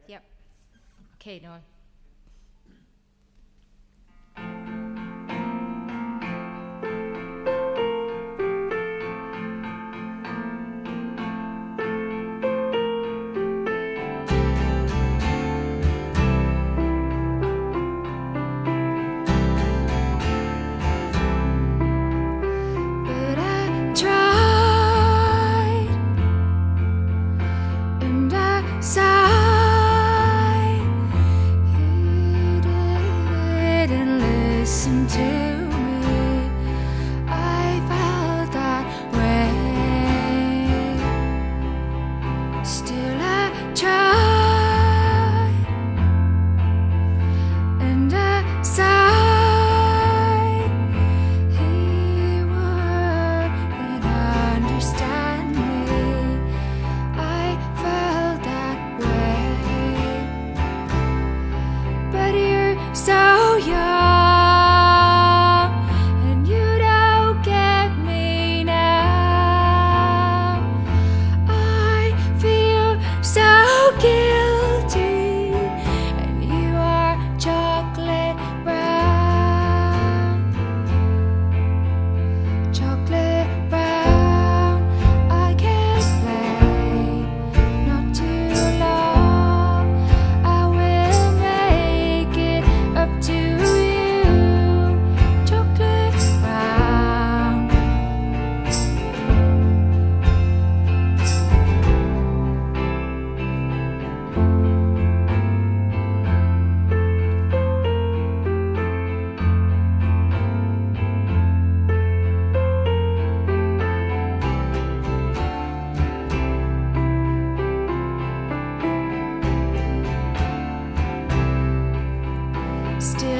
Yep. Okay, Noel. But I tried and I sighed. He didn't listen to me. I felt that way. Still I tried and I sighed. He wouldn't understand me. I felt that way. But you're so young and you don't get me now. I feel so guilty, and you are chocolate brown. Chocolate brown. I can't play, not too long. I will make it up to you. Chocolate brown. Still